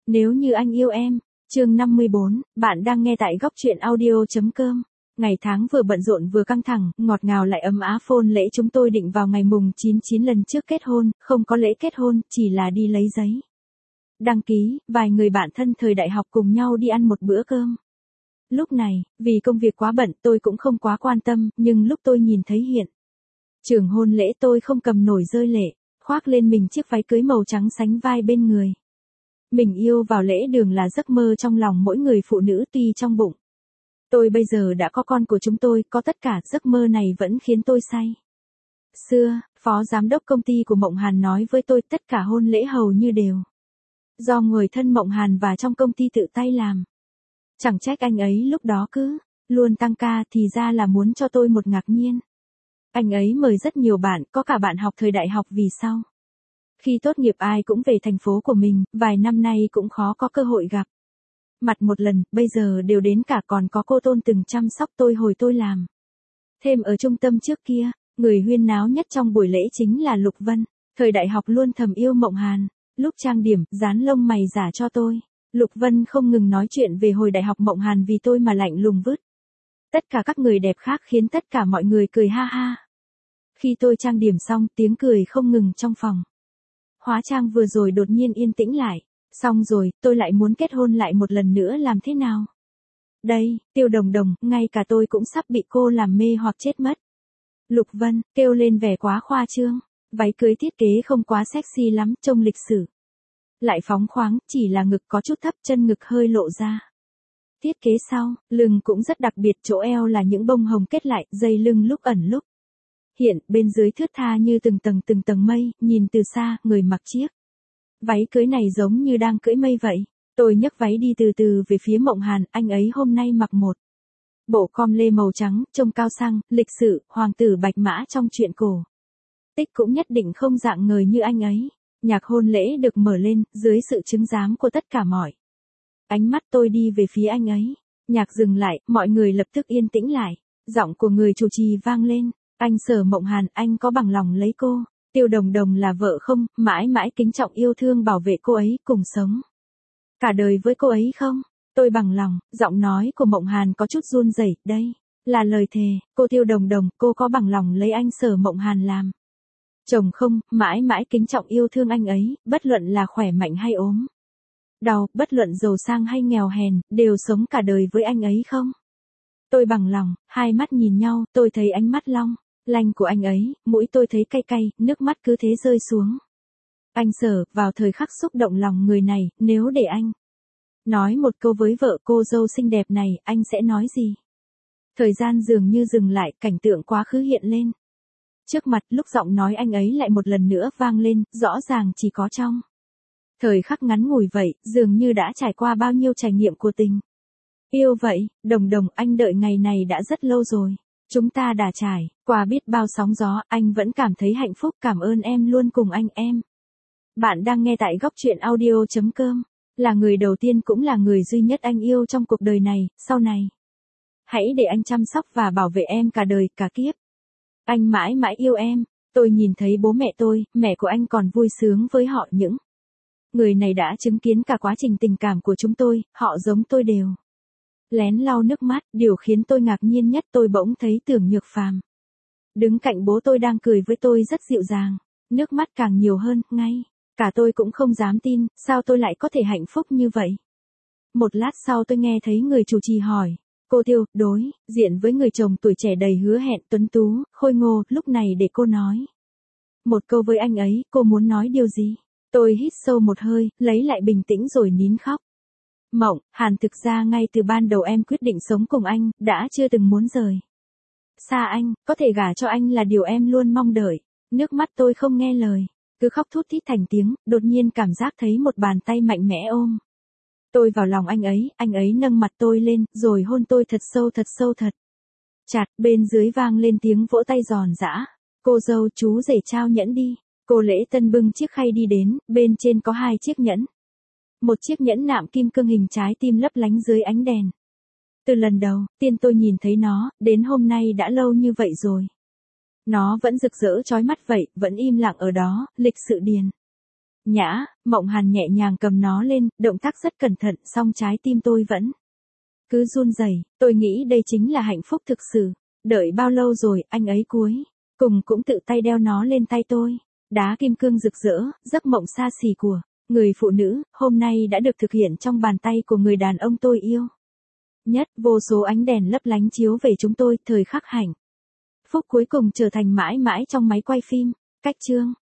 Nếu như anh yêu em, chương 54, bạn đang nghe tại góc truyện audio.com. Ngày tháng vừa bận rộn vừa căng thẳng, ngọt ngào lại ấm áp. Hôn lễ chúng tôi định vào ngày mùng 9 lần trước kết hôn, không có lễ kết hôn, chỉ là đi lấy giấy đăng ký, vài người bạn thân thời đại học cùng nhau đi ăn một bữa cơm. Lúc này, vì công việc quá bận tôi cũng không quá quan tâm, nhưng lúc tôi nhìn thấy hiện trường hôn lễ tôi không cầm nổi rơi lệ, khoác lên mình chiếc váy cưới màu trắng sánh vai bên người. Mình yêu vào lễ đường là giấc mơ trong lòng mỗi người phụ nữ tuy trong bụng. Tôi bây giờ đã có con của chúng tôi, có tất cả, giấc mơ này vẫn khiến tôi say. Xưa, phó giám đốc công ty của Mộng Hàn nói với tôi tất cả hôn lễ hầu như đều do người thân Mộng Hàn và trong công ty tự tay làm. Chẳng trách anh ấy lúc đó cứ luôn tăng ca, thì ra là muốn cho tôi một ngạc nhiên. Anh ấy mời rất nhiều bạn, có cả bạn học thời đại học. Vì sao? Khi tốt nghiệp ai cũng về thành phố của mình, vài năm nay cũng khó có cơ hội gặp mặt một lần, bây giờ đều đến cả, còn có cô Tôn từng chăm sóc tôi hồi tôi làm thêm ở trung tâm trước kia. Người huyên náo nhất trong buổi lễ chính là Lục Vân, thời đại học luôn thầm yêu Mộng Hàn. Lúc trang điểm, dán lông mày giả cho tôi, Lục Vân không ngừng nói chuyện về hồi đại học Mộng Hàn vì tôi mà lạnh lùng vứt tất cả các người đẹp khác, khiến tất cả mọi người cười ha ha. Khi tôi trang điểm xong, tiếng cười không ngừng trong phòng hóa trang vừa rồi đột nhiên yên tĩnh lại. Xong rồi, tôi lại muốn kết hôn lại một lần nữa, làm thế nào? Đây, Tiêu Đồng Đồng, ngay cả tôi cũng sắp bị cô làm mê hoặc chết mất. Lục Vân kêu lên vẻ quá khoa trương. Váy cưới thiết kế không quá sexy lắm, trông lịch sử lại phóng khoáng, chỉ là ngực có chút thấp, chân ngực hơi lộ ra. Thiết kế sau, lưng cũng rất đặc biệt, chỗ eo là những bông hồng kết lại, dây lưng lúc ẩn lúc hiện, bên dưới thướt tha như từng tầng mây, nhìn từ xa, người mặc chiếc váy cưới này giống như đang cưỡi mây vậy. Tôi nhấc váy đi từ từ về phía Mộng Hàn, anh ấy hôm nay mặc một bộ com lê màu trắng, trông cao sang, lịch sự, hoàng tử bạch mã trong truyện cổ tích cũng nhất định không dạng ngời như anh ấy. Nhạc hôn lễ được mở lên, dưới sự chứng giám của tất cả mọi ánh mắt tôi đi về phía anh ấy. Nhạc dừng lại, mọi người lập tức yên tĩnh lại. Giọng của người chủ trì vang lên. Anh Sở Mộng Hàn, anh có bằng lòng lấy cô Tiêu Đồng Đồng là vợ không, mãi mãi kính trọng yêu thương bảo vệ cô ấy, cùng sống cả đời với cô ấy không? Tôi bằng lòng. Giọng nói của Mộng Hàn có chút run rẩy. Đây là lời thề. Cô Tiêu Đồng Đồng, cô có bằng lòng lấy anh Sở Mộng Hàn làm chồng không? Mãi mãi kính trọng yêu thương anh ấy, bất luận là khỏe mạnh hay ốm đau, bất luận giàu sang hay nghèo hèn, đều sống cả đời với anh ấy không? Tôi bằng lòng. Hai mắt nhìn nhau, tôi thấy ánh mắt long lanh của anh ấy, mũi tôi thấy cay cay, nước mắt cứ thế rơi xuống. Anh Sở, vào thời khắc xúc động lòng người này, nếu để anh nói một câu với vợ cô dâu xinh đẹp này, anh sẽ nói gì? Thời gian dường như dừng lại, cảnh tượng quá khứ hiện lên trước mặt, lúc giọng nói anh ấy lại một lần nữa vang lên, rõ ràng chỉ có trong thời khắc ngắn ngủi vậy, dường như đã trải qua bao nhiêu trải nghiệm của tình yêu vậy. Đồng Đồng, anh đợi ngày này đã rất lâu rồi. Chúng ta đã trải qua biết bao sóng gió, anh vẫn cảm thấy hạnh phúc, cảm ơn em luôn cùng anh em. Bạn đang nghe tại góc truyện audio.com, là người đầu tiên cũng là người duy nhất anh yêu trong cuộc đời này, sau này hãy để anh chăm sóc và bảo vệ em cả đời, cả kiếp. Anh mãi mãi yêu em. Tôi nhìn thấy bố mẹ tôi, mẹ của anh còn vui sướng với họ, những người này đã chứng kiến cả quá trình tình cảm của chúng tôi, họ giống tôi đều lén lau nước mắt. Điều khiến tôi ngạc nhiên nhất, tôi bỗng thấy Tưởng Nhược Phàm đứng cạnh bố tôi đang cười với tôi rất dịu dàng, nước mắt càng nhiều hơn, ngay cả tôi cũng không dám tin, sao tôi lại có thể hạnh phúc như vậy. Một lát sau tôi nghe thấy người chủ trì hỏi, cô Tiêu, đối diện với người chồng tuổi trẻ đầy hứa hẹn, tuấn tú, khôi ngô, lúc này để cô nói một câu với anh ấy, cô muốn nói điều gì? Tôi hít sâu một hơi, lấy lại bình tĩnh rồi nín khóc. Mộng Hàn, thực ra ngay từ ban đầu em quyết định sống cùng anh, đã chưa từng muốn rời xa anh, có thể gả cho anh là điều em luôn mong đợi. Nước mắt tôi không nghe lời, cứ khóc thút thít thành tiếng, đột nhiên cảm giác thấy một bàn tay mạnh mẽ ôm tôi vào lòng anh ấy nâng mặt tôi lên, rồi hôn tôi thật sâu thật chặt. Bên dưới vang lên tiếng vỗ tay giòn giã. Cô dâu, chú rể trao nhẫn đi. Cô lễ tân bưng chiếc khay đi đến, bên trên có 2 chiếc nhẫn. Một chiếc nhẫn nạm kim cương hình trái tim lấp lánh dưới ánh đèn. Từ lần đầu tiên tôi nhìn thấy nó, đến hôm nay đã lâu như vậy rồi. Nó vẫn rực rỡ chói mắt vậy, vẫn im lặng ở đó, lịch sự điền Nhã, Mộng Hàn nhẹ nhàng cầm nó lên, động tác rất cẩn thận, song trái tim tôi vẫn cứ run rẩy. Tôi nghĩ đây chính là hạnh phúc thực sự. Đợi bao lâu rồi, anh ấy cuối cùng cũng tự tay đeo nó lên tay tôi. Đá kim cương rực rỡ, giấc mộng xa xỉ của người phụ nữ, hôm nay đã được thực hiện trong bàn tay của người đàn ông tôi yêu nhất. Vô số ánh đèn lấp lánh chiếu về chúng tôi, thời khắc hạnh phúc cuối cùng trở thành mãi mãi trong máy quay phim. Cách chương